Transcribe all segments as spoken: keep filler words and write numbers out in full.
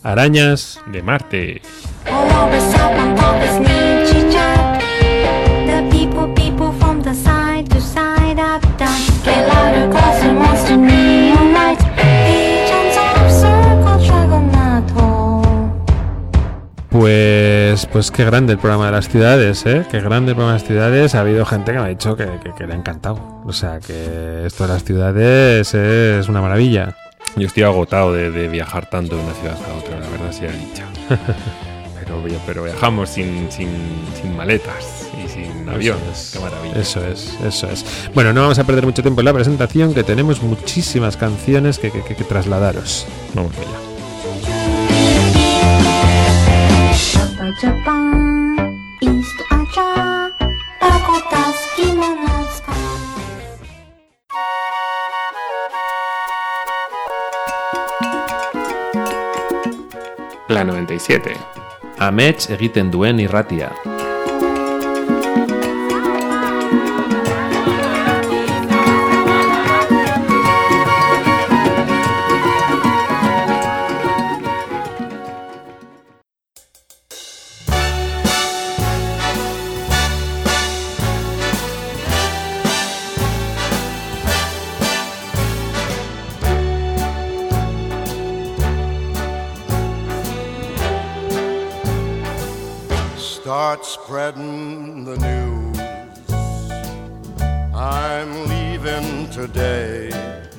Arañas de Marte. Pues, pues qué grande el programa de las ciudades, ¿eh? Qué grande el programa de las ciudades. Ha habido gente que me ha dicho que, que, que le ha encantado. O sea, que esto de las ciudades es una maravilla. Yo estoy agotado de, de viajar tanto de una ciudad a otra, la verdad sea dicha. pero, pero viajamos sin, sin, sin maletas y sin aviones. Qué maravilla. Eso es, eso es. Bueno, no vamos a perder mucho tiempo en la presentación, que tenemos muchísimas canciones que, que, que, que trasladaros. Vamos allá. Japan, East Asia, Dakotas, kimonos. La noventa y siete. Amets egiten duen irratia. Start spreading the news. I'm leaving today.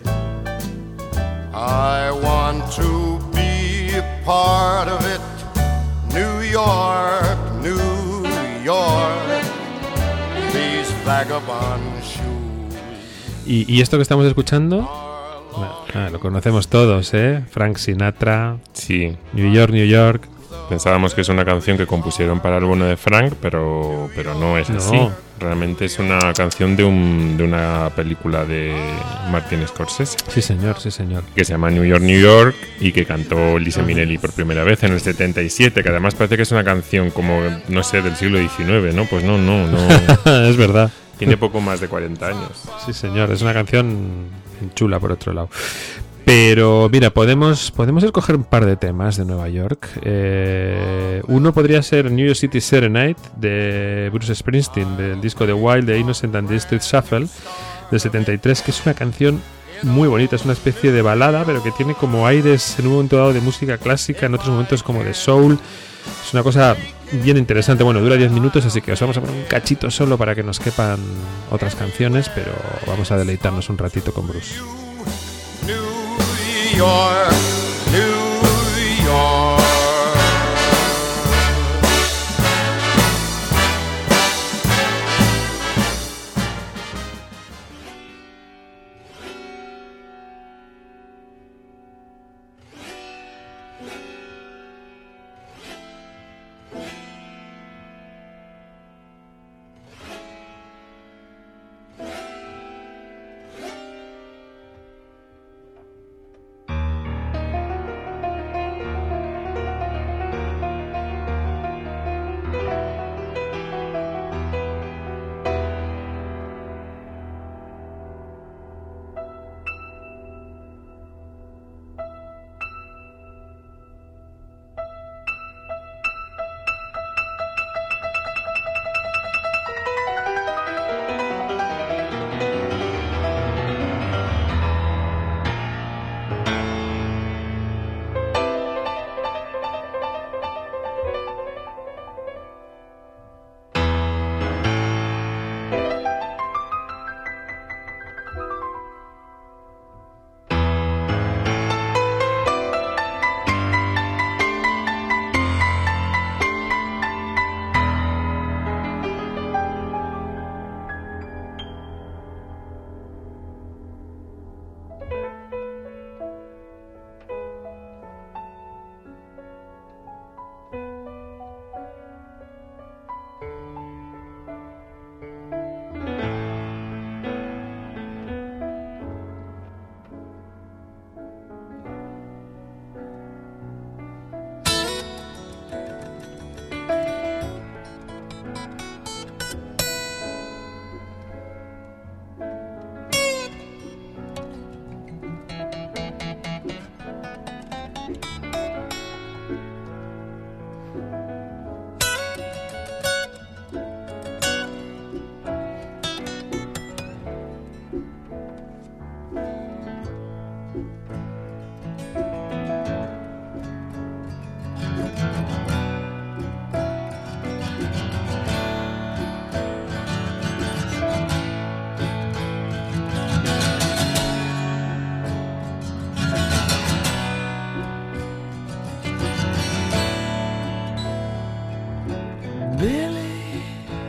I want to be a part of it. New York, New York. These vagabond shoes. ¿Y, y esto que estamos escuchando? Bueno, ah, lo conocemos todos, ¿eh? Frank Sinatra. Sí. New York, New York. Pensábamos que es una canción que compusieron para el bueno de Frank, pero, pero no es No. así. Realmente es una canción de, un, de una película de Martin Scorsese. Sí, señor, sí, señor. Que se llama New York, New York, y que cantó Lisa Minnelli por primera vez en el setenta y siete, que además parece que es una canción como, no sé, del siglo diecinueve, ¿no? Pues no, no, no. Es verdad. Tiene poco más de cuarenta años. Sí, señor, es una canción chula por otro lado. Pero mira, podemos podemos escoger un par de temas de Nueva York. Eh, uno podría ser New York City Serenade de Bruce Springsteen, del disco The Wild, The Innocent and the Street Shuffle del setenta y tres, que es una canción muy bonita, es una especie de balada, pero que tiene como aires en un momento dado de música clásica, en otros momentos como de soul. Es una cosa bien interesante. Bueno, dura diez minutos, así que os vamos a poner un cachito solo para que nos quepan otras canciones, pero vamos a deleitarnos un ratito con Bruce. New York, New York. Billy,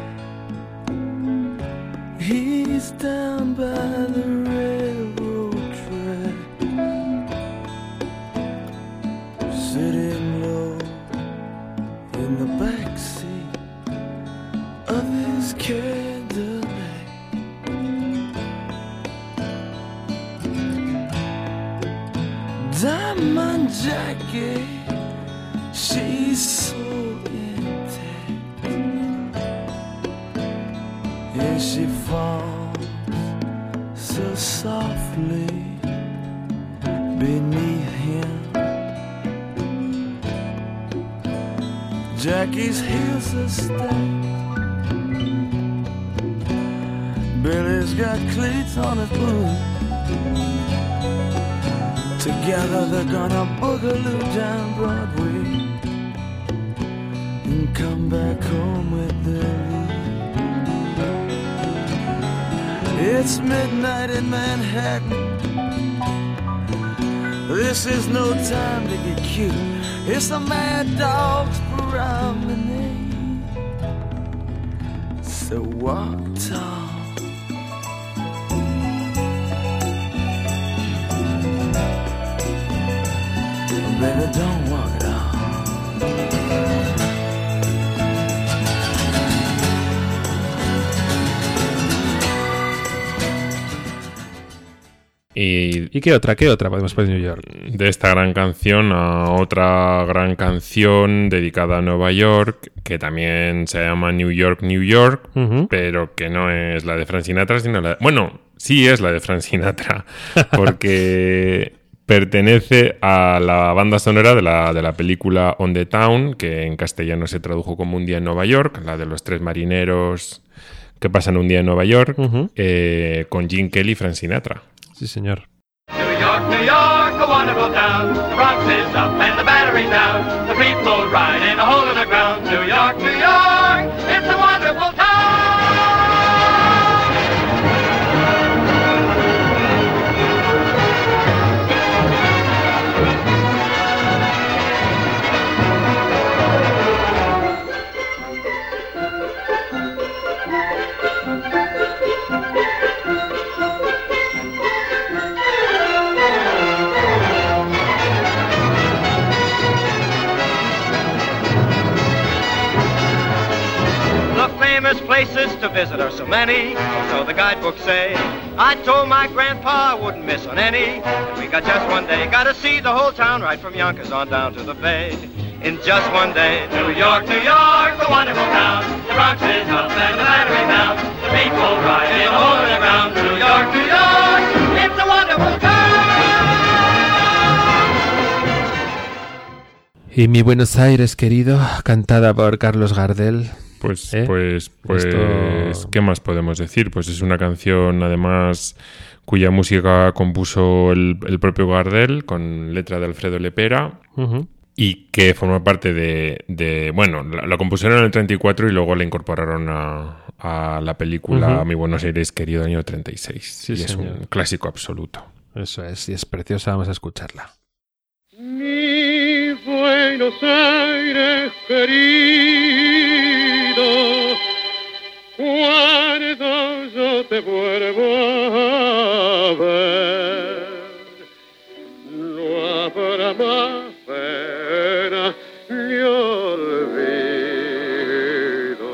he's down by the railroad track, sitting low in the back seat of his Cadillac. Diamond Jackie, she's so intact, and she falls so softly beneath him. Jackie's heels are stacked, Billy's got cleats on his boots. Together they're gonna boogaloo down Broadway and come back home with their loot. It's midnight in Manhattan. This is no time to get cute. It's a mad dog's promenade. So walk tall, baby, don't walk it off. Y, ¿Y qué otra? ¿Qué otra podemos poner en New York? de esta gran canción a otra gran canción dedicada a Nueva York, que también se llama New York, New York, Ujú. pero que no es la de Frank Sinatra, sino la... Bueno, sí es la de Frank Sinatra, porque pertenece a la banda sonora de la, de la película On the Town, que en castellano se tradujo como Un día en Nueva York, la de los tres marineros que pasan un día en Nueva York, Ujú. eh, con Gene Kelly y Frank Sinatra. Sí, señor. New York, New York, a wonderful town. The Bronx is up and the Battery's down. The people ride in a hole in the ground. New York, New York, it's a wonderful town. Famous places to visit are so many, so the guidebooks say. I told my grandpa I wouldn't miss on any, and we got just one day. Got to see the whole town right from Yonkers on down to the Bay. In just one day, New York, New York, the wonderful town. The Bronx is up and the Battery's down. The people ride in a hole in the ground. New York, New York, it's a wonderful town. Y Mi Buenos Aires, querido, cantada por Carlos Gardel. Pues, ¿Eh? pues, pues, Esto- ¿qué más podemos decir? Pues es una canción, además, cuya música compuso el, el propio Gardel, con letra de Alfredo Lepera, Ujú. y que forma parte de, de bueno, la, la compusieron en el treinta y cuatro y luego la incorporaron a, a la película Ujú. Mi Buenos Aires, querido, año treinta y seis. Sí, y es señor. un clásico absoluto. Eso es, y es preciosa, vamos a escucharla. Mi Buenos Aires querido, cuando yo te vuelvo a ver, no habrá más pena ni olvido.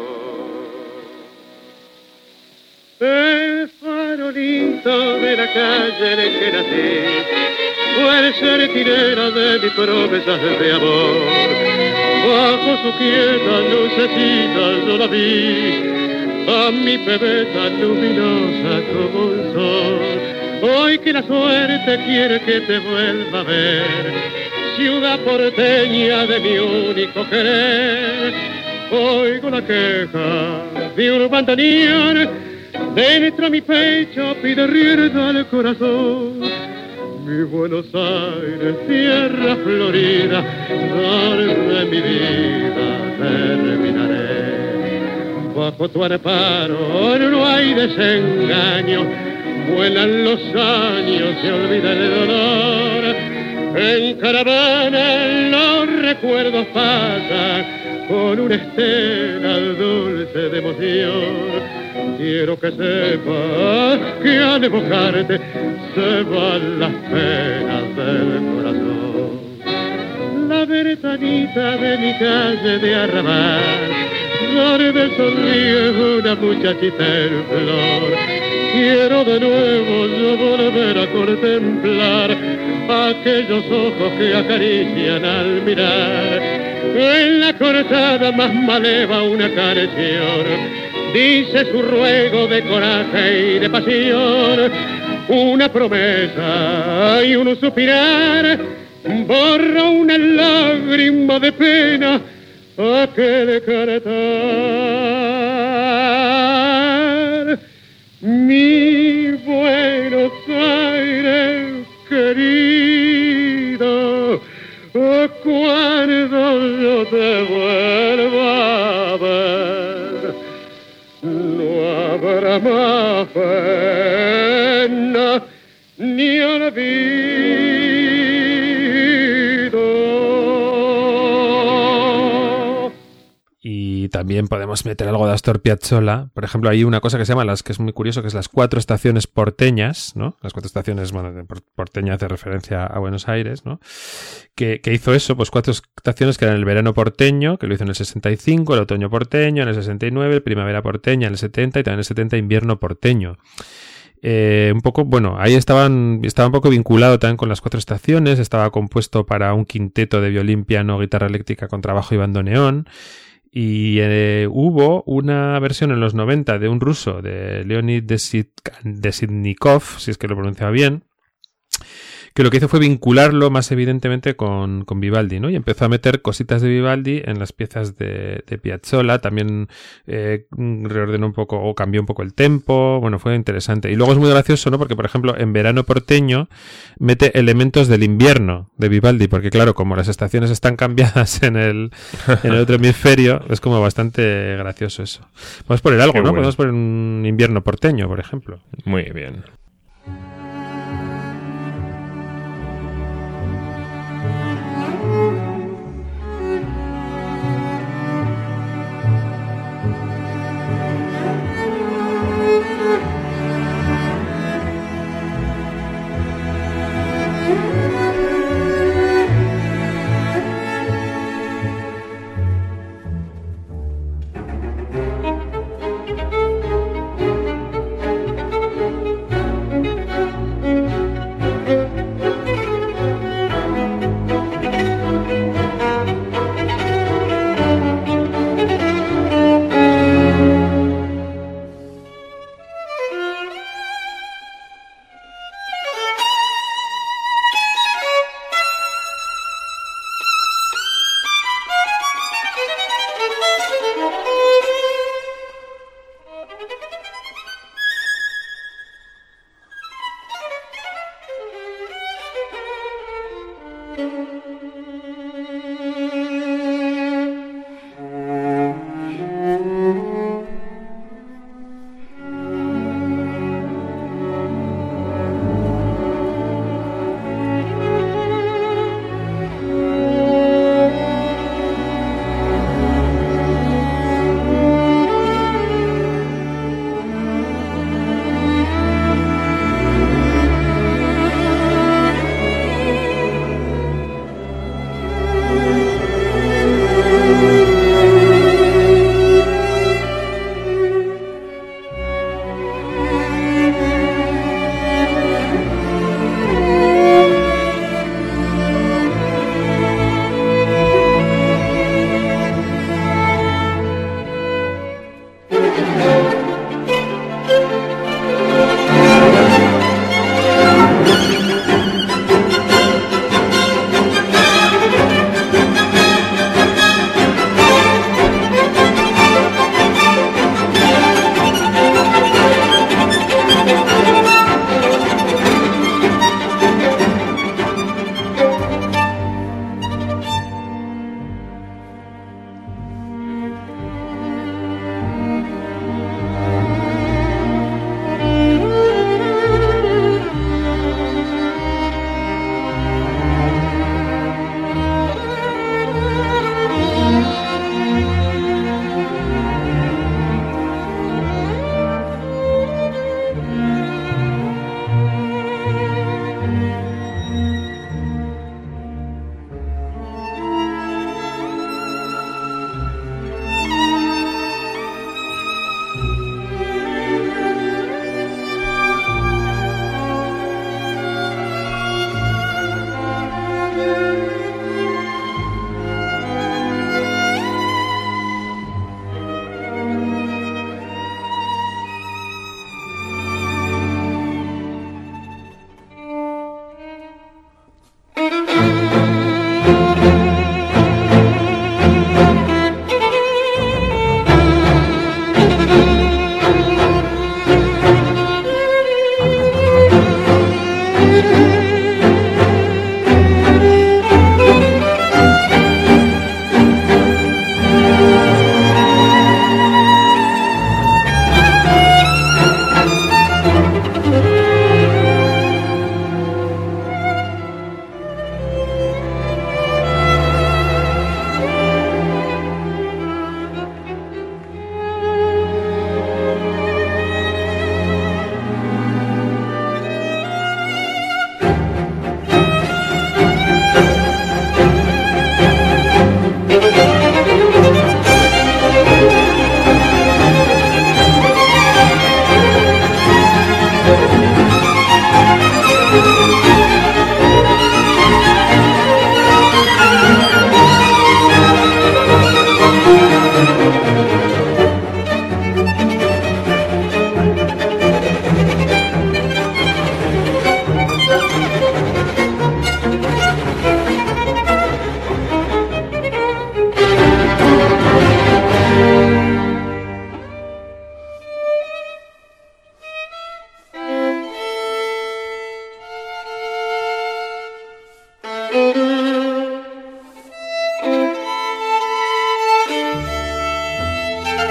El farolito de la calle en el que nací puede ser tirera de mis promesas de amor. Bajo su quieta lucecita yo la vi, a mi pebeta luminosa como un sol. Hoy que la suerte quiere que te vuelva a ver, ciudad porteña de mi único querer. Oigo la queja de un bandoneón, dentro mi pecho pide rienda al corazón. Mi Buenos Aires, tierra florida, donde mi vida terminaré. Bajo tu amparo no hay desengaño, vuelan los años, se olvida el dolor. En caravana los recuerdos pasan con una estela dulce de emoción. Quiero que sepas que al evocarte se van las penas del corazón. La ventanita de mi calle de arrabal, donde sonríe una muchachita en flor. Quiero de nuevo yo volver a contemplar aquellos ojos que acarician al mirar. En la cortada más maleva una canción dice su ruego de coraje y de pasión. Una promesa y un suspirar borra una lágrima de pena aquel cantar. Mi Buenos Aires querido, cuando yo te vuelva a ver, no habrá más pena ni olvido. Y también podemos meter algo de Astor Piazzolla. Por ejemplo, hay una cosa que se llama, las que es muy curioso, que es las cuatro estaciones porteñas, ¿no? Las cuatro estaciones, bueno, de porteña hace referencia a Buenos Aires, ¿no? Que, que hizo eso, pues cuatro estaciones que eran el verano porteño, que lo hizo en el sesenta y cinco, el otoño porteño en el sesenta y nueve, el primavera porteña en el setenta y también en el setenta invierno porteño. Eh, un poco, bueno, ahí estaban, estaba un poco vinculado también con las cuatro estaciones, estaba compuesto para un quinteto de violín, piano, guitarra eléctrica, contrabajo y bandoneón. Y eh, hubo una versión en los noventa de un ruso, de Leonid Desidnikov, si es que lo pronunciaba bien, que lo que hizo fue vincularlo más evidentemente con, con Vivaldi, ¿no? Y empezó a meter cositas de Vivaldi en las piezas de, de Piazzolla, también eh, reordenó un poco o cambió un poco el tempo, bueno, fue interesante. Y luego es muy gracioso, ¿no? Porque, por ejemplo, en Verano porteño mete elementos del invierno de Vivaldi, porque claro, como las estaciones están cambiadas en el, en el otro hemisferio, es como bastante gracioso eso. Podemos poner algo, Qué ¿no? bueno. Podemos poner un invierno porteño, por ejemplo. Muy bien.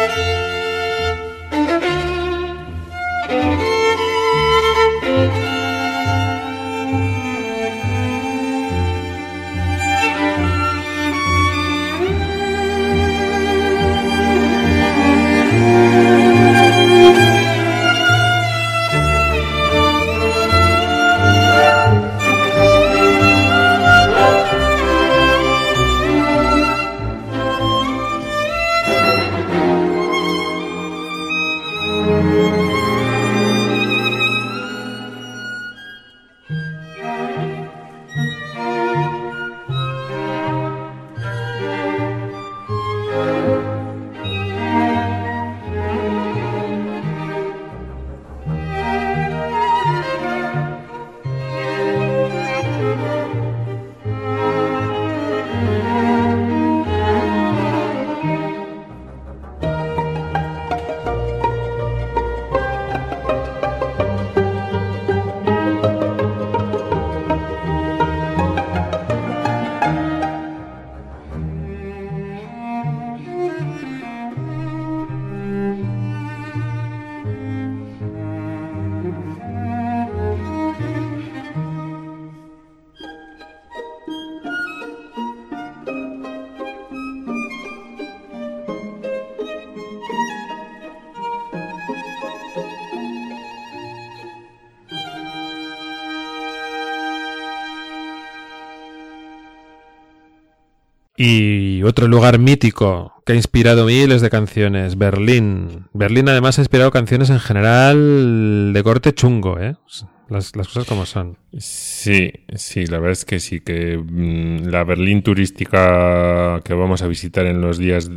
Y otro lugar mítico que ha inspirado miles de canciones, Berlín. Berlín además ha inspirado canciones en general de corte chungo, ¿eh? Las, las cosas como son. Sí, sí, la verdad es que sí, que mmm, la Berlín turística que vamos a visitar en los días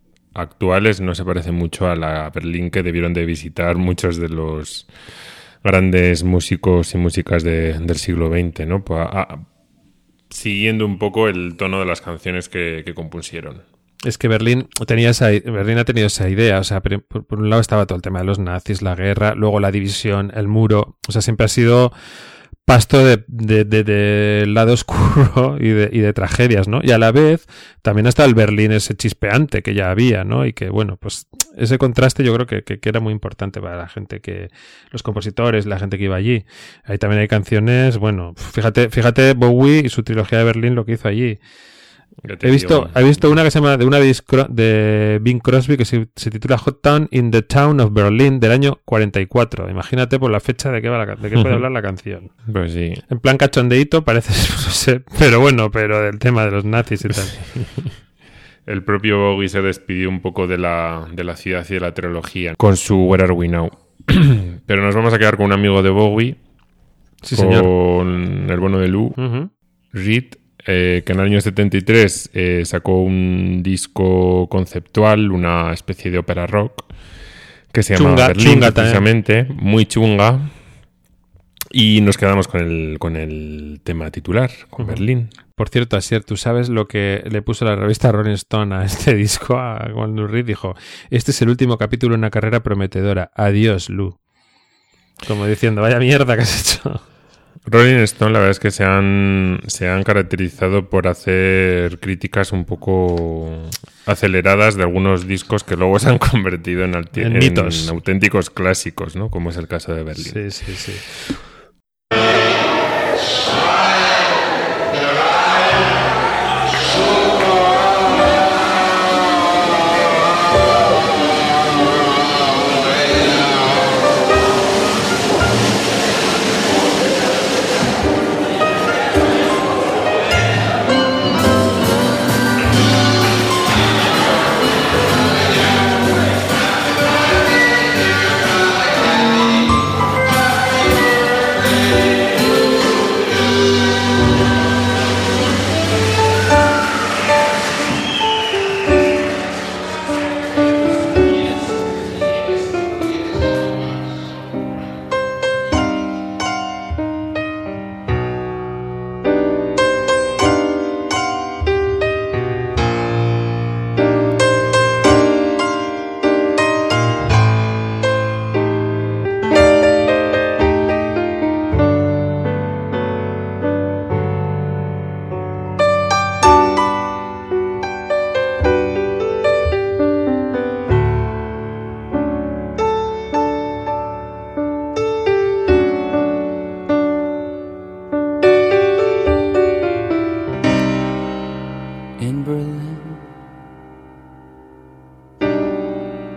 actuales no se parece mucho a la Berlín que debieron de visitar muchos de los grandes músicos y músicas de, del siglo veinte, ¿no? A, a, siguiendo un poco el tono de las canciones que, que compusieron. Es que Berlín tenía esa, Berlín ha tenido esa idea, o sea, por, por un lado estaba todo el tema de los nazis, la guerra, luego la división, el muro, o sea, siempre ha sido pasto de, de, de, de lado oscuro y de, y de tragedias, ¿no? Y a la vez también está el Berlín ese chispeante que ya había, ¿no? Y que, bueno, pues ese contraste yo creo que, que, que era muy importante para la gente, que los compositores, la gente que iba allí. Ahí también hay canciones, bueno, fíjate, fíjate Bowie y su trilogía de Berlín, lo que hizo allí. He visto, he visto una que se llama de una de, de Bing Crosby que se, se titula Hot Town in the Town of Berlin del año cuarenta y cuatro. Imagínate por la fecha de qué va la, de qué puede hablar la canción. Pues sí. En plan cachondeíto parece, no sé, pero bueno, pero del tema de los nazis y tal. El propio Bowie se despidió un poco de la, de la ciudad y de la trilogía con su Where Are We Now. Pero nos vamos a quedar con un amigo de Bowie, sí, con señor. el bueno de Lou, Uh-huh. Reed. Eh, que en el año setenta y tres eh, sacó un disco conceptual, una especie de ópera rock, que se llama Chunga, Berlín, chunga precisamente, muy chunga. Y nos quedamos con el, con el tema titular, con uh-huh. Berlín. Por cierto, Asier, ¿tú sabes lo que le puso la revista Rolling Stone a este disco? A, cuando Reed dijo, este es el último capítulo de una carrera prometedora. Adiós, Lou. Como diciendo, vaya mierda que has hecho. Rolling Stone, la verdad es que se han, se han caracterizado por hacer críticas un poco aceleradas de algunos discos que luego se han convertido en, alti- en, en mitos, auténticos clásicos, ¿no? Como es el caso de Berlín. Sí, sí, sí.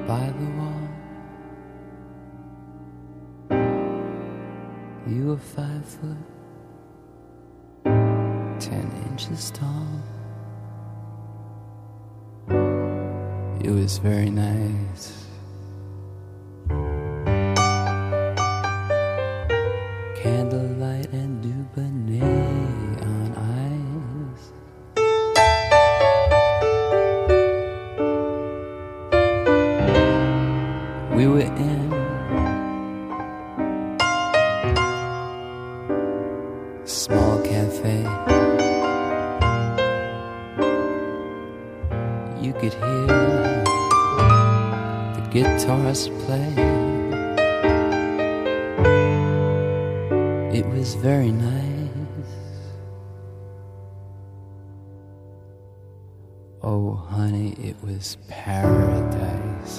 by the wall. You were five foot, ten inches tall. It was very nice. Candlelight and Dubonnet on ice. We were in a small cafe. You could hear the guitars play. It was very nice. Oh, honey, it was paradise.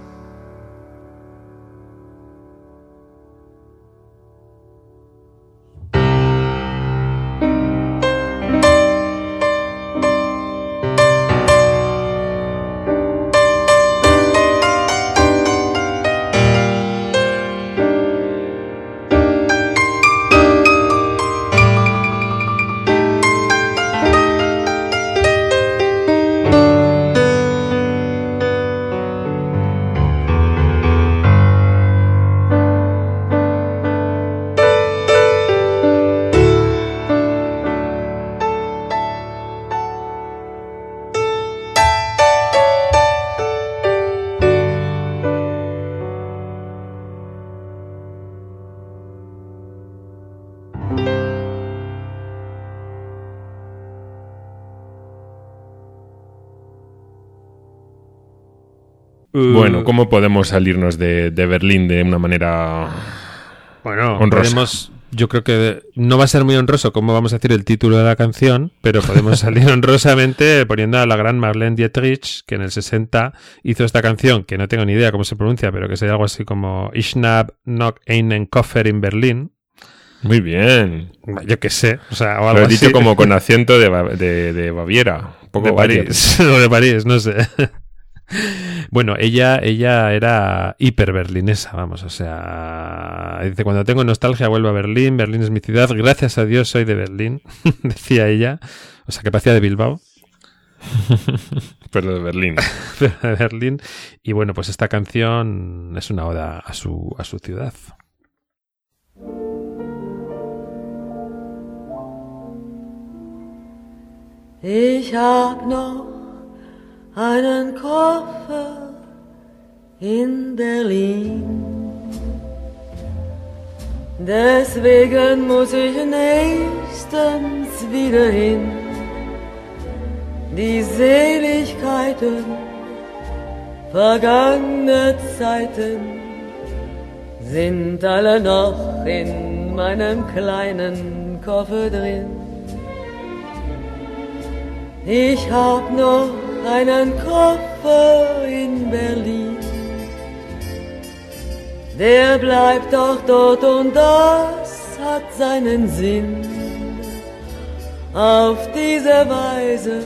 Bueno, ¿cómo podemos salirnos de, de Berlín de una manera bueno, honrosa? Podemos, yo creo que no va a ser muy honroso como vamos a decir el título de la canción, pero podemos salir honrosamente poniendo a la gran Marlene Dietrich, que en el sesenta hizo esta canción, que no tengo ni idea cómo se pronuncia, pero que sería algo así como Ich hab noch einen Koffer in Berlin. Muy bien. Yo qué sé, o sea, o algo Lo he así. dicho como con acento de, de, de Baviera. Un poco de París, o de París, no sé. Bueno, ella, ella era hiper berlinesa, vamos, o sea, dice, cuando tengo nostalgia vuelvo a Berlín, Berlín es mi ciudad, gracias a Dios soy de Berlín, decía ella, o sea, que parecía de Bilbao. Pero de Berlín. Pero de Berlín, y bueno, pues esta canción es una oda a su, a su ciudad. Ich hab noch einen Koffer in Berlin. Deswegen muss ich nächstens wieder hin. Die Seligkeiten vergangener Zeiten sind alle noch in meinem kleinen Koffer drin. Ich hab noch einen Koffer in Berlin, der bleibt doch dort und das hat seinen Sinn. Auf diese Weise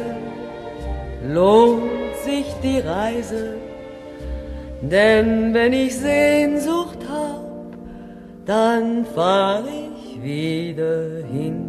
lohnt sich die Reise, denn wenn ich Sehnsucht hab, dann fahr ich wieder hin.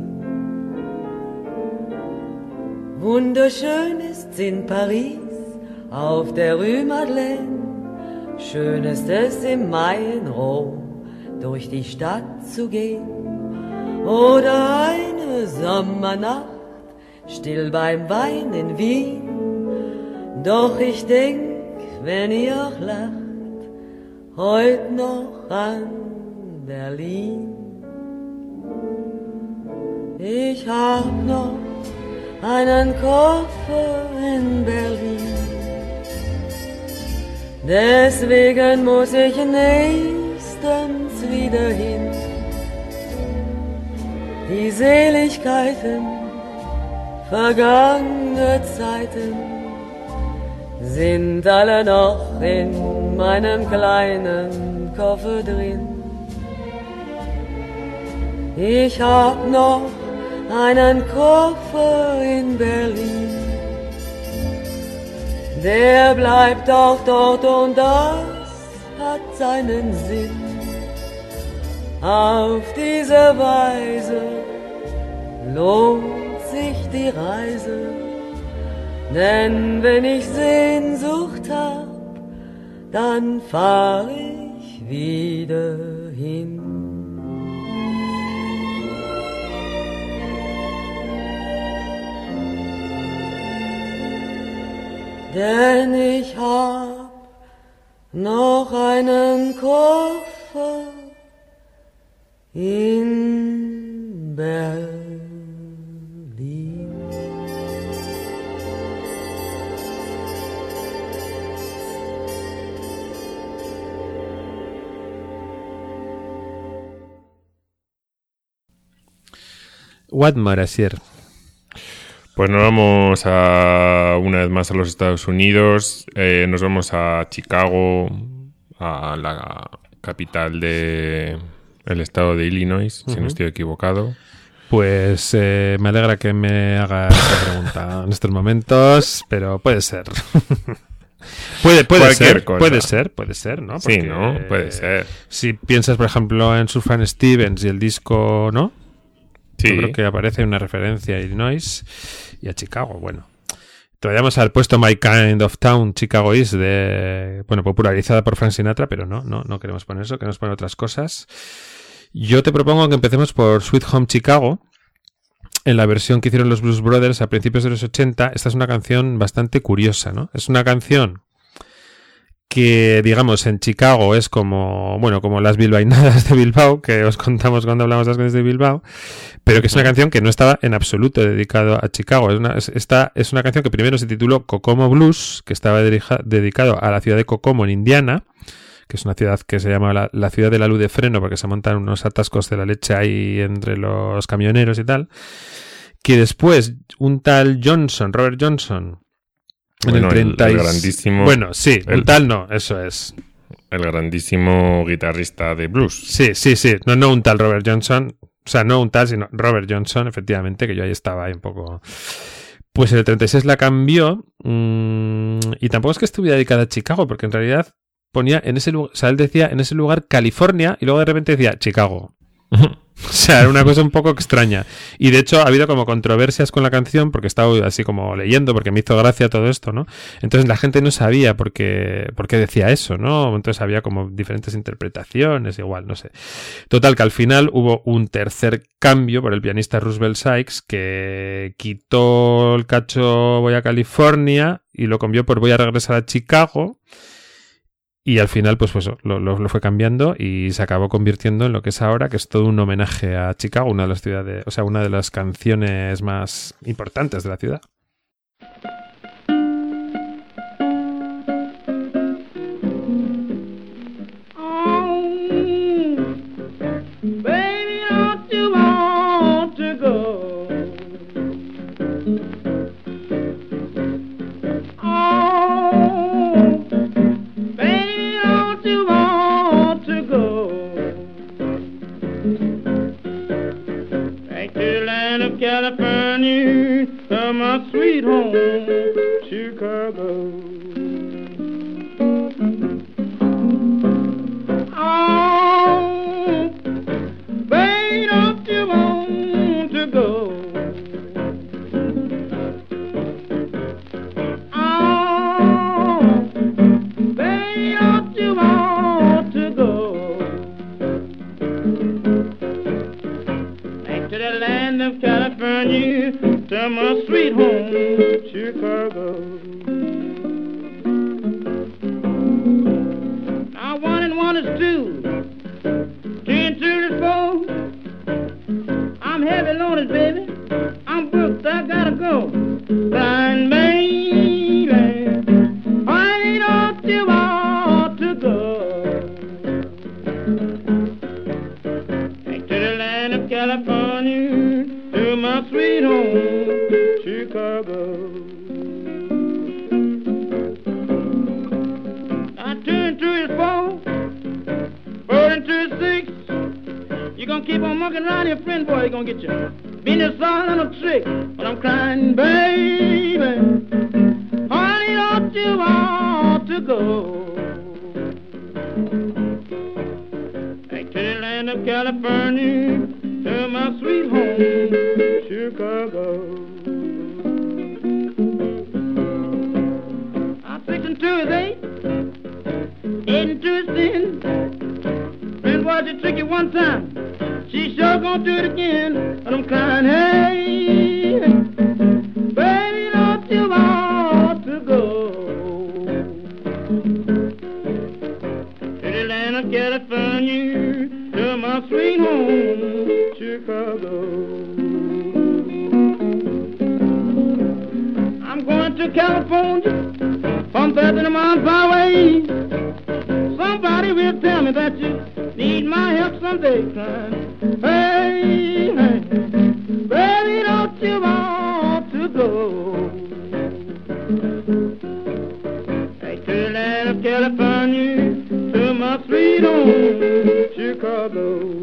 Wunderschön ist's in Paris, auf der Rue Madeleine. Schön ist es im Mai in Rom, durch die Stadt zu gehen. Oder eine Sommernacht, still beim Wein in Wien. Doch ich denk, wenn ihr auch lacht, heut noch an Berlin. Ich hab noch einen Koffer in Berlin. Deswegen muss ich nächstens wieder hin. Die Seligkeiten vergangener Zeiten sind alle noch in meinem kleinen Koffer drin. Ich hab noch einen Koffer in Berlin. der bleibt auch dort und das hat seinen Sinn. Auf diese Weise lohnt sich die Reise, denn wenn ich Sehnsucht hab, dann fahr ich wieder hin. Denn ich hab noch einen Koffer in Berlin. What more, Asier? Pues nos vamos a, una vez más a los Estados Unidos, eh, nos vamos a Chicago, a la capital de el estado de Illinois, uh-huh. si no estoy equivocado. Pues eh, me alegra que me hagas esa pregunta en estos momentos, pero puede ser. puede puede Cualquier ser, cosa. puede ser, puede ser, ¿no? Porque, sí, ¿no? Puede ser. Si piensas, por ejemplo, en Sufjan Stevens y el disco, ¿no? Sí. Yo creo que aparece una referencia a Illinois y a Chicago. Bueno, todavía al puesto My Kind of Town, Chicago Is, de, bueno, popularizada por Frank Sinatra, pero no, no, no queremos poner eso, queremos poner otras cosas. Yo te propongo que empecemos por Sweet Home Chicago, en la versión que hicieron los Blues Brothers a principios de los ochenta. Esta es una canción bastante curiosa, ¿no? Es una canción que, digamos, en Chicago es como, bueno, como las bilbainadas de Bilbao, que os contamos cuando hablamos de las canciones de Bilbao, pero que es una canción que no estaba en absoluto dedicado a Chicago. Es una, es, esta es una canción que primero se tituló Kokomo Blues, que estaba dirija, dedicado a la ciudad de Kokomo, en Indiana, que es una ciudad que se llama la, la ciudad de la luz de freno, porque se montan unos atascos de la leche ahí entre los camioneros y tal, que después un tal Johnson, Robert Johnson, Bueno, en el treinta el, el grandísimo... Bueno, sí, el, un tal no, eso es. El grandísimo guitarrista de blues. Sí, sí, sí. No, no un tal Robert Johnson. O sea, no un tal, sino Robert Johnson, efectivamente, que yo ahí estaba ahí un poco... Pues en el treinta y seis la cambió. Mmm, y tampoco es que estuviera dedicada a Chicago, porque en realidad ponía en ese lugar... O sea, él decía en ese lugar California y luego de repente decía Chicago. O sea, era una cosa un poco extraña. Y de hecho ha habido como controversias con la canción, porque estaba así como leyendo, porque me hizo gracia todo esto, ¿no? Entonces la gente no sabía por qué, por qué decía eso, ¿no? Entonces había como diferentes interpretaciones, igual, no sé. Total, que al final hubo un tercer cambio por el pianista Roosevelt Sykes, que quitó el cacho Voy a California y lo cambió por Voy a regresar a Chicago. Y al final, pues, pues lo, lo, lo fue cambiando y se acabó convirtiendo en lo que es ahora, que es todo un homenaje a Chicago, una de las ciudades, o sea, una de las canciones más importantes de la ciudad. California, to my sweet home, Chicago. Oh, baby, don't you want to go? Oh, baby, don't you want to go? Back to the land of California, to my sweet home, Chicago. Now one and one is two, two and two is four. I'm heavy loaded, baby. I'm booked, I gotta go. Blind baby, why don't you want to go? Back to the land of California, to my sweet home, Chicago. Now two and two is four, four and two is six. You gonna keep on mucking around here, friend boy, you gonna get your business all on a trick. But I'm crying, baby, honey, don't don't you want to go? Back to the land of California, to my sweet home, Chicago. I'm fixing to his eight, eight and two is ten. Friend was a tricky one time, she sure gonna do it again. And I'm crying, hey, baby, don't you want to go to the land of California, to my sweet home, Chicago. I'm going to California from thirty miles away. Somebody will tell me that you need my help someday, son. Hey, hey, baby, don't you want to go back to the land of California, to my sweet home, Chicago.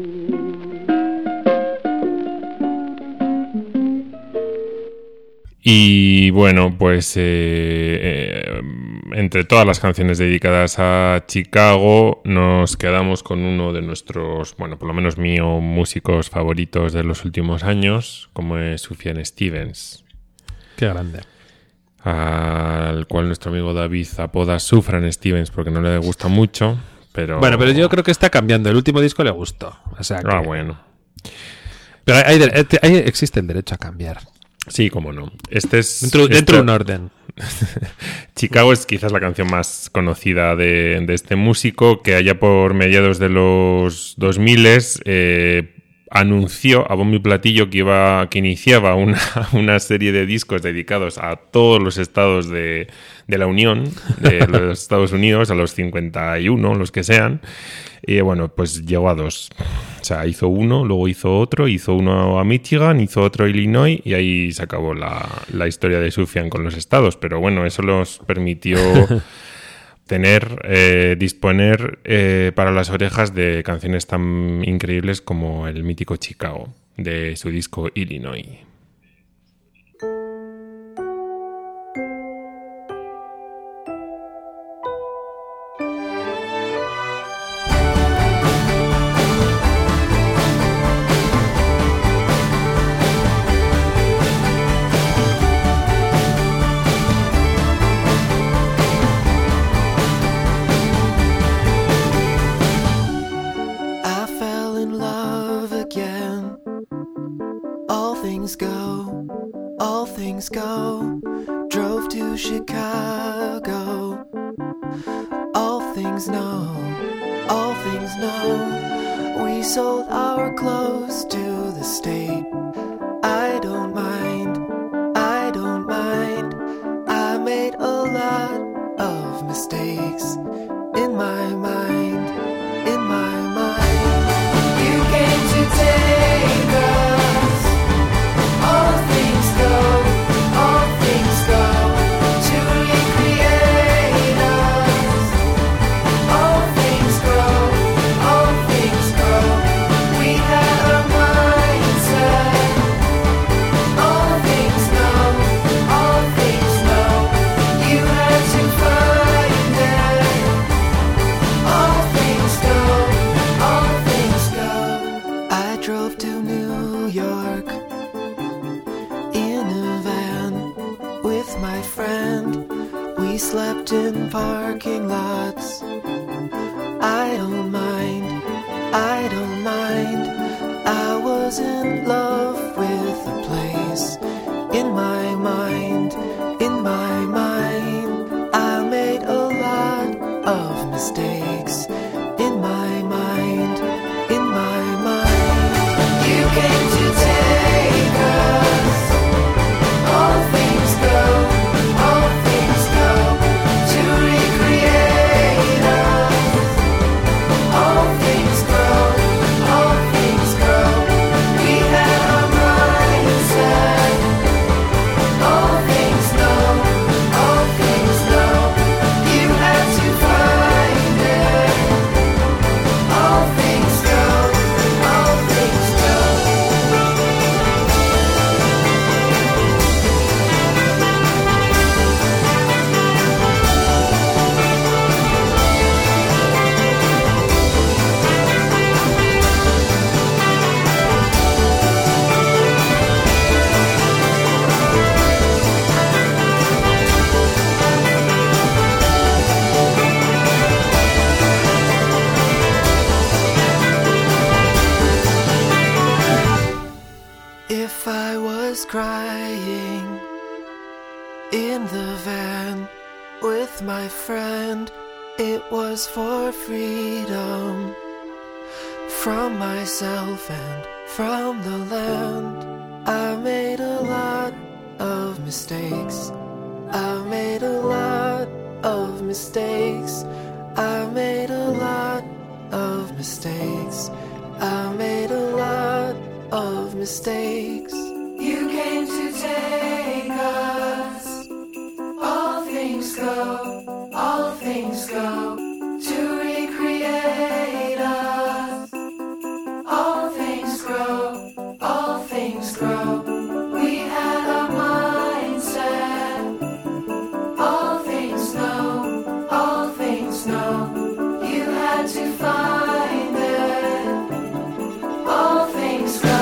Y bueno, pues eh, eh, entre todas las canciones dedicadas a Chicago nos quedamos con uno de nuestros, bueno, por lo menos mío, músicos favoritos de los últimos años, como es Sufjan Stevens. Qué grande. Al cual nuestro amigo David apoda Sufjan Stevens porque no le gusta mucho, pero... Bueno, pero yo creo que está cambiando. El último disco le gustó. O sea que... Ah, bueno. Pero hay, hay, hay, existe el derecho a cambiar. Sí, cómo no. Este es dentro, este... dentro de un orden. Chicago es quizás la canción más conocida de, de este músico, que allá por mediados de los dos mil eh, anunció a bombo y platillo que iba que iniciaba una, una serie de discos dedicados a todos los estados de, de la Unión, de los Estados Unidos, a los cincuenta y uno, los que sean. Y bueno, pues llegó a dos. O sea, hizo uno, luego hizo otro, hizo uno a Michigan, hizo otro a Illinois y ahí se acabó la, la historia de Sufjan con los estados. Pero bueno, eso los permitió tener, eh, disponer eh, para las orejas de canciones tan increíbles como el mítico Chicago de su disco Illinois. Go, drove to Chicago. All things know, all things know. We sold our clothes to the state. I don't mind, I don't mind. I made a lot of mistakes in my mind, in my mind. You came to take us. All things go. Slept in parking lots. I don't mind, I don't mind. I was in love with the place. In my mind, in my mind, I made a lot of mistakes. In my mind, in my mind. You came to take us. All things go. Find it. friend. It was for freedom from myself and from the land. I made a lot of mistakes. I made a lot of mistakes. I made a lot of mistakes. I made a lot of mistakes. You came to take us. All things go, all things go to recreate us. All things grow, all things grow. We had our mindset. All things know, all things know. You had to find it. All things go.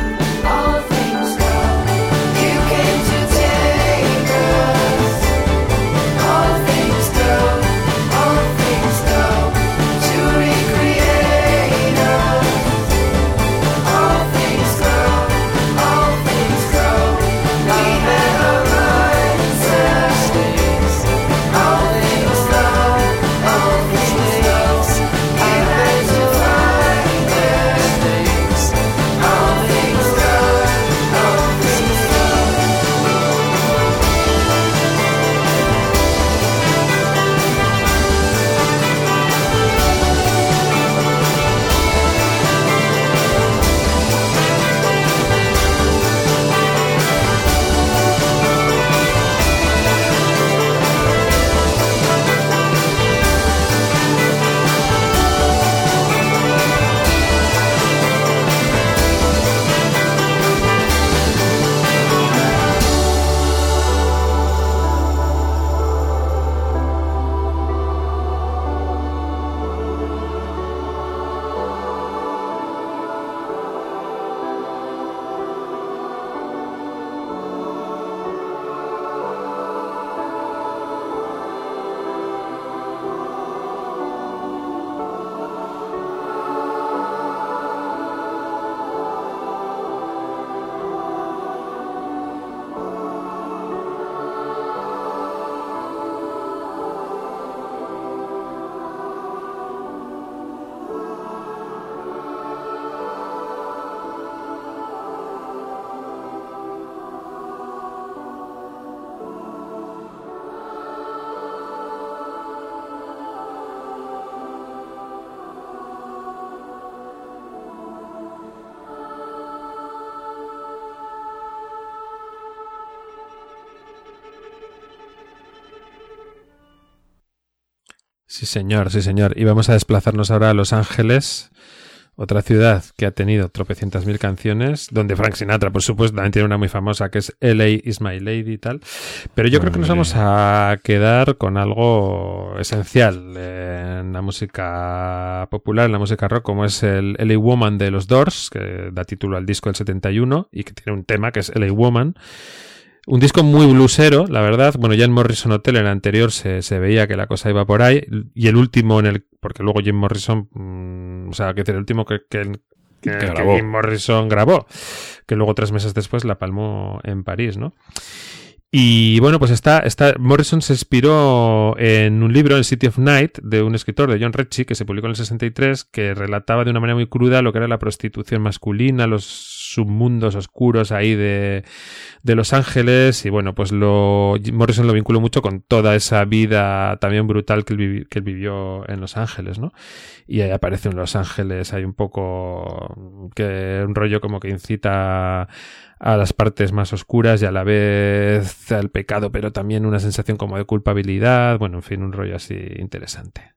Sí, señor, sí, señor. Y vamos a desplazarnos ahora a Los Ángeles, otra ciudad que ha tenido tropecientas mil canciones, donde Frank Sinatra, por supuesto, también tiene una muy famosa que es L A is my lady y tal. Pero yo creo que nos vamos a quedar con algo esencial en la música popular, en la música rock, como es el L A Woman de los Doors, que da título al disco del setenta y uno y que tiene un tema que es L A Woman. Un disco muy bluesero, la verdad. Bueno, ya en Morrison Hotel, en el anterior, se, se veía que la cosa iba por ahí. Y el último en el... Porque luego Jim Morrison... Mmm, o sea, que el último que, que, que, que, que Jim Morrison grabó. Que luego, tres meses después, la palmó en París, ¿no? Y bueno, pues está, está, Morrison se inspiró en un libro, El City of Night, de un escritor, de John Ritchie, que se publicó en el sesenta y tres, que relataba de una manera muy cruda lo que era la prostitución masculina, los submundos oscuros ahí de, de Los Ángeles. Y bueno, pues lo Morrison lo vinculó mucho con toda esa vida también brutal que él, vivi, que él vivió en Los Ángeles, ¿no? Y ahí aparece en Los Ángeles, hay un poco que un rollo como que incita a las partes más oscuras y a la vez al pecado, pero también una sensación como de culpabilidad. Bueno, en fin, un rollo así interesante.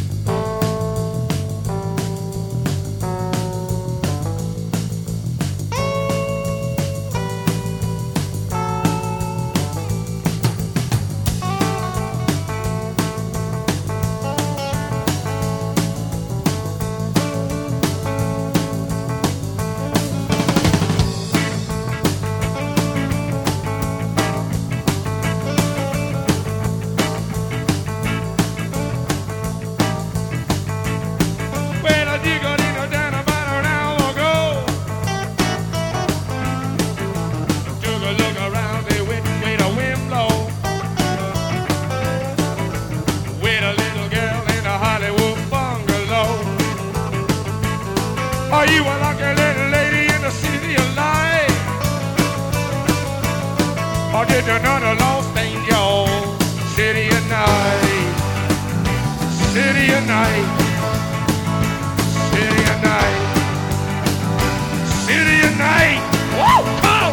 Thank Or did another lost angel? City of night, city of night, city of night, city of night. Woo! Come!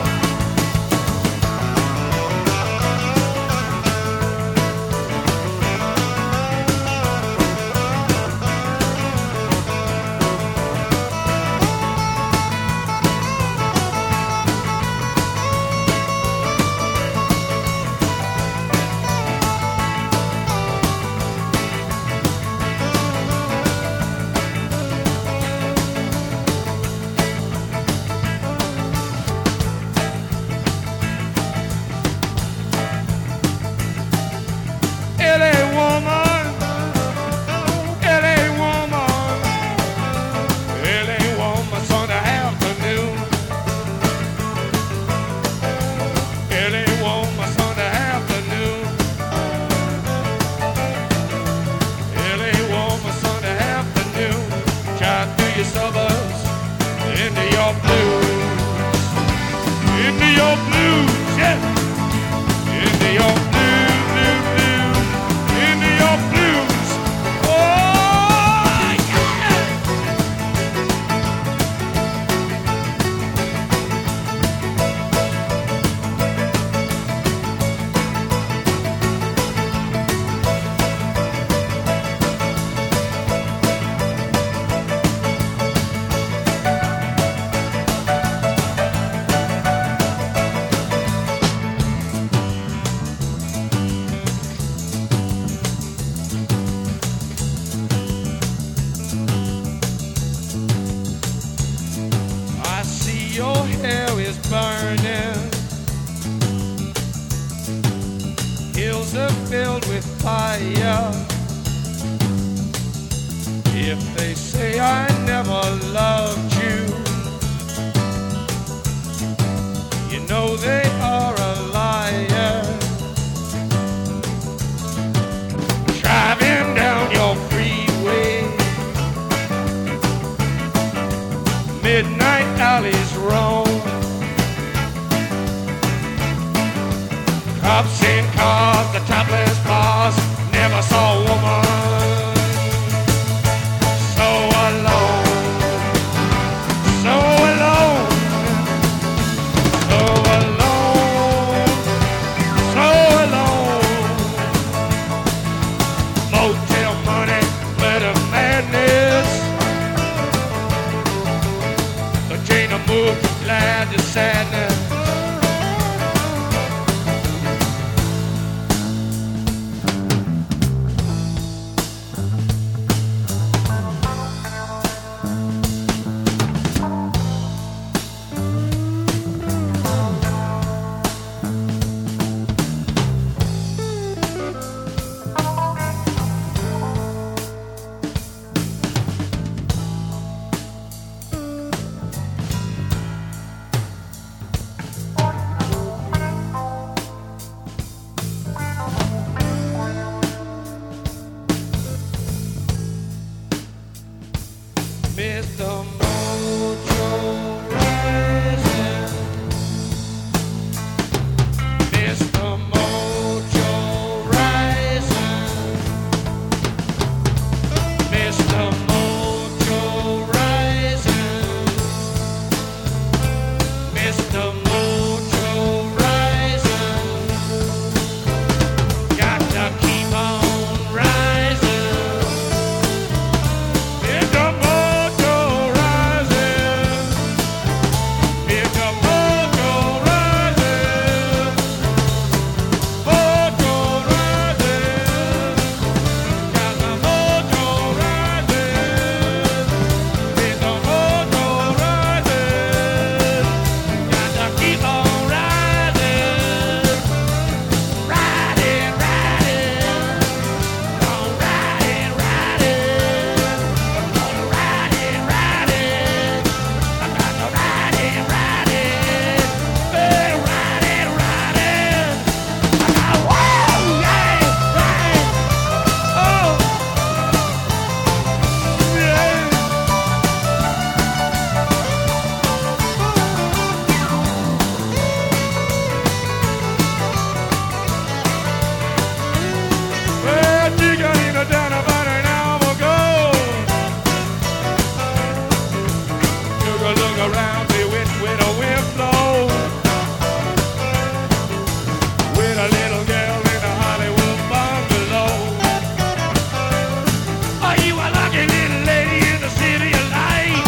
L A woman, L A woman, L A woman Sunday afternoon. L A woman Sunday afternoon. L A woman Sunday afternoon. Drive through your suburbs into your blues, into your blues, yeah, into your blues. Blues. Oh, yeah. I see your hair is burning. Hills are filled with fire. If they say I never loved you, you know they are a liar. Driving down your freeway, midnight alleys roam. Cops in cars, the topless bars, never saw a woman so alone, so alone, so alone, so alone. Motel money, better madness. But Jane moved from glad to sadness. around me with, with a wind blow. With a little girl in a Hollywood bungalow. Oh, you a lucky little lady in the city of light.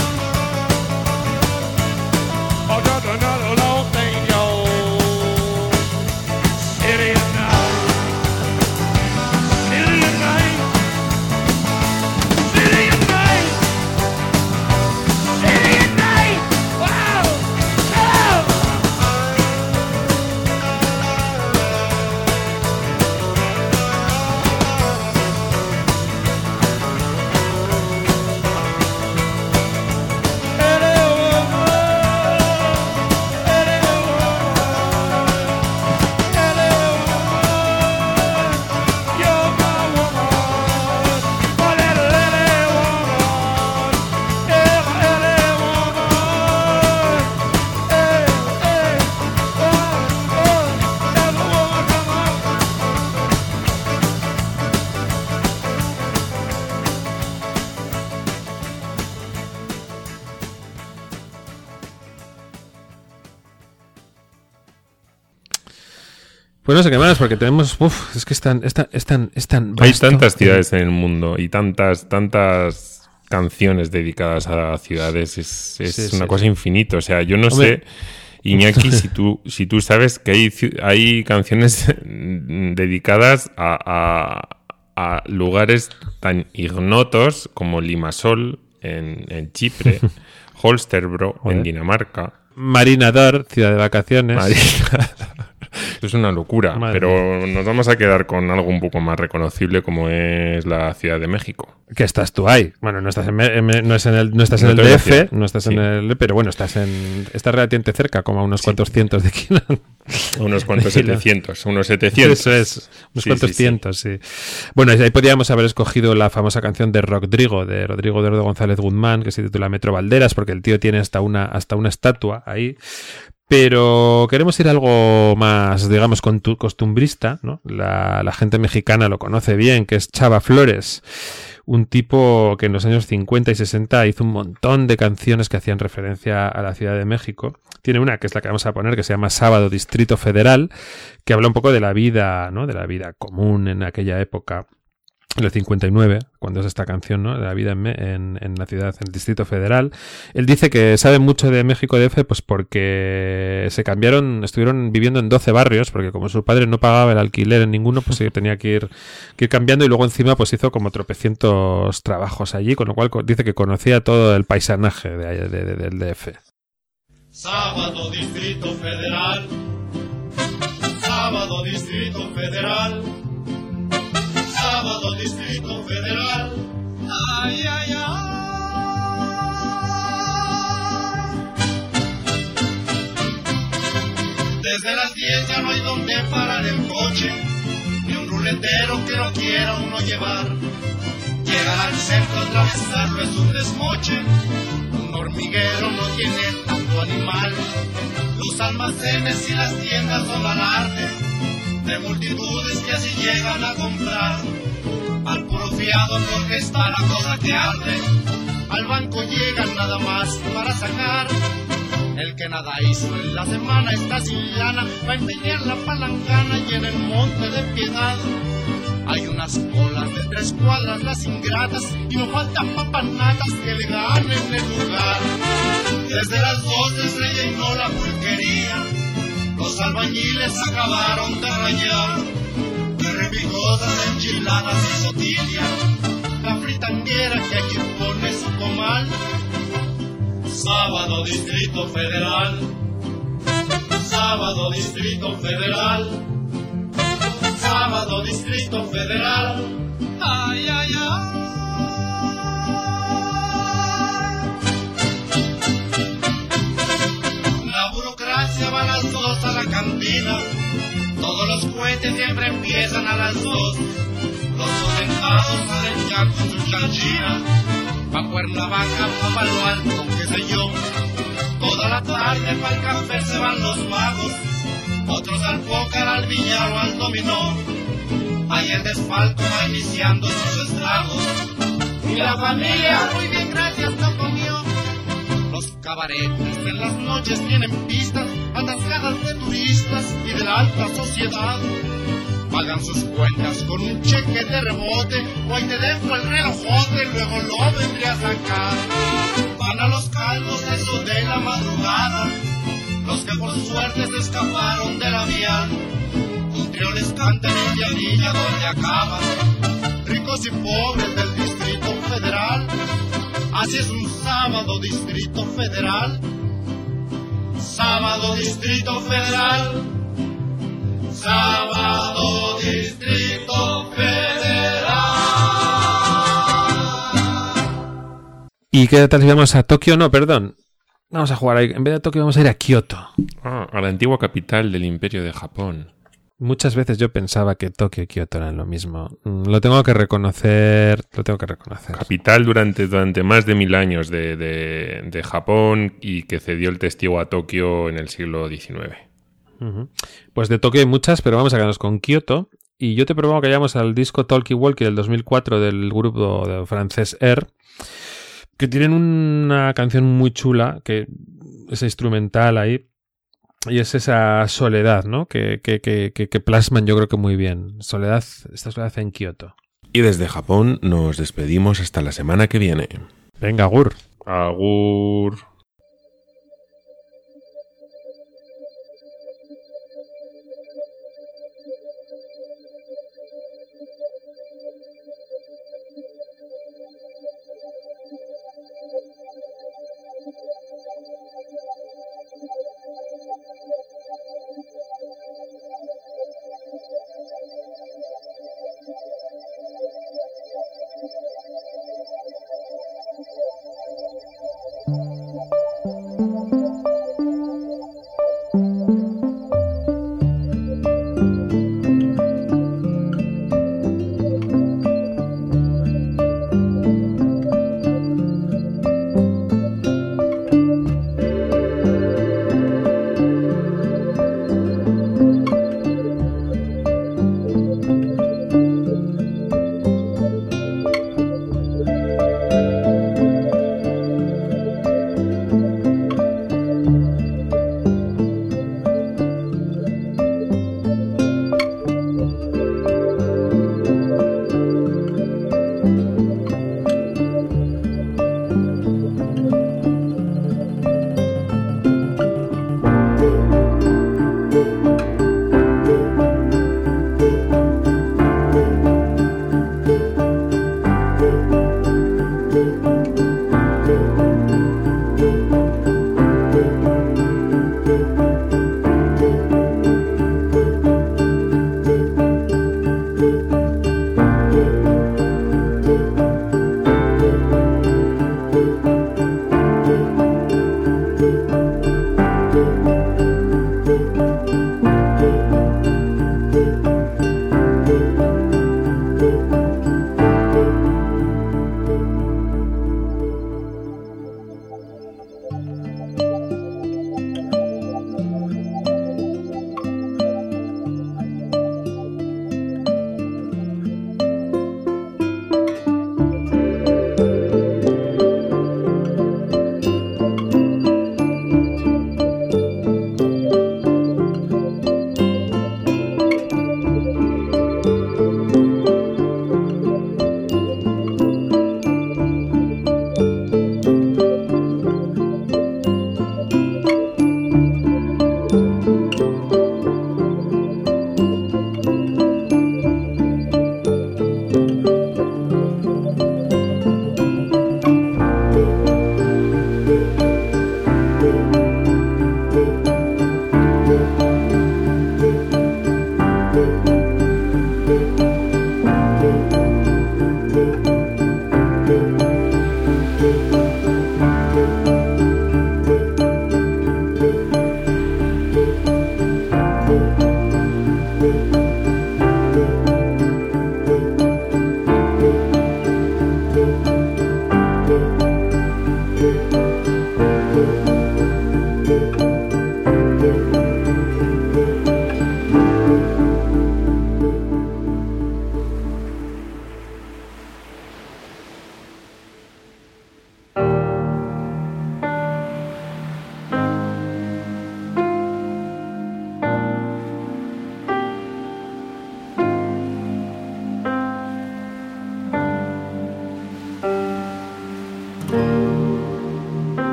Oh, just another long thing, yo. City of night. City of night. City of night. City of night. Wow. Oh. Pues no sé qué más, porque tenemos... Uf, es que están... están, están, están Hay tantas ciudades en el mundo y tantas, tantas canciones dedicadas a ciudades. Es, es Sí, una sí. cosa infinita. O sea, yo no Hombre. sé, Iñaki, si tú, si tú sabes que hay, ci- hay canciones dedicadas a, a, a lugares tan ignotos como Limassol en, en Chipre, Holstebro en Dinamarca. Marinador, ciudad de vacaciones. Marina. Esto es una locura, Madre pero nos vamos a quedar con algo un poco más reconocible como es la Ciudad de México. Que estás tú ahí. Bueno, no estás en, me- me- no es en el, no estás No en el te voy a D F, decir. no estás Sí. en el, pero bueno, estás en, estás relativamente cerca, como a unos cuantos cientos de kilómetros. Unos cuantos De kilo- setecientos, unos setecientos. Eso es, unos Sí, cuantos sí, sí. cientos, sí. Bueno, ahí podríamos haber escogido la famosa canción de Rodrigo, de Rodrigo Eduardo González Guzmán, que se titula Metro Valderas, porque el tío tiene hasta una, hasta una estatua ahí. Pero queremos ir a algo más, digamos, contu- costumbrista, ¿no? La, la gente mexicana lo conoce bien, que es Chava Flores, un tipo que en los años cincuenta y sesenta hizo un montón de canciones que hacían referencia a la Ciudad de México. Tiene una que es la que vamos a poner, que se llama Sábado Distrito Federal, que habla un poco de la vida, ¿no? De la vida común en aquella época. En el cincuenta y nueve, cuando es esta canción, ¿no? De la vida en, Me- en, en la ciudad, en el Distrito Federal. Él dice que sabe mucho de México D F, pues porque se cambiaron, estuvieron viviendo en doce barrios, porque como su padre no pagaba el alquiler en ninguno, pues sí, tenía que ir, que ir cambiando, y luego encima pues hizo como tropecientos trabajos allí, con lo cual co- dice que conocía todo el paisanaje de, ahí- de- de- del D F. Sábado Distrito Federal. Sábado Distrito Federal. Sábado Distrito Federal. Ay, ay, ay. Desde las diez ya no hay donde parar el coche, ni un ruletero que no quiera uno llevar. Llegar al centro, atravesarlo es un desmoche. Un hormiguero no tiene tanto animal. Los almacenes y las tiendas son alarde de multitudes que así llegan a comprar. Al puro fiado porque está la cosa que arde. Al banco llegan nada más para sacar. El que nada hizo en la semana está sin lana. Va a empeñar la palangana y en el monte de Piedad hay unas colas de tres cuadras, las ingratas, y no faltan papanatas que le ganen el lugar. Desde las doce se llenó la pulquería, los albañiles acabaron de rayar. De repicosas, enchiladas y sotilla, la fritanguera que aquí pone su comal. Sábado Distrito Federal. Sábado Distrito Federal. Sábado Distrito Federal. Ay, ay, ay. La burocracia va a las dos a la cantina. Todos los cohetes siempre empiezan a las dos. Los soldados salen ya con su chanchina. Pa' Cuernavaca, pa' Palo Alto, qué sé yo. Toda la tarde pa' el café se van los vagos. Otros al póker, al billar o al dominó. Ahí el desfalco va iniciando sus estragos. Y la familia muy bien gracias no comió. Los cabaretes en las noches tienen pistas atascadas de turistas y de la alta sociedad. Pagan sus cuentas con un cheque de rebote, o ahí te dejo el relojote, luego lo vendré a sacar. Van a los caldos a eso de la madrugada, los que por suerte se escaparon de la vía. Un trío les canta Villa Villa donde acaba, ricos y pobres del Distrito Federal. Así es un sábado Distrito Federal, sábado Distrito Federal, sábado Distrito Federal. ¿Y qué tal si vamos a Tokio? No, perdón. Vamos a jugar ahí. En vez de Tokio vamos a ir a Kioto. Ah, a la antigua capital del Imperio de Japón. Muchas veces yo pensaba que Tokio y Kioto eran lo mismo. Lo tengo que reconocer. Lo tengo que reconocer. Capital durante, durante más de mil años de, de, de Japón y que cedió el testigo a Tokio en el siglo diecinueve. Uh-huh. Pues de Tokio hay muchas, pero vamos a quedarnos con Kioto. Y yo te propongo que vayamos al disco Talkie Walkie del dos mil cuatro del grupo de francés Air, que tienen una canción muy chula, que es instrumental ahí. Y es esa soledad, ¿no? Que, que, que, que plasman yo creo que muy bien. Soledad, esta soledad en Kioto. Y desde Japón nos despedimos hasta la semana que viene. Venga, agur. Agur.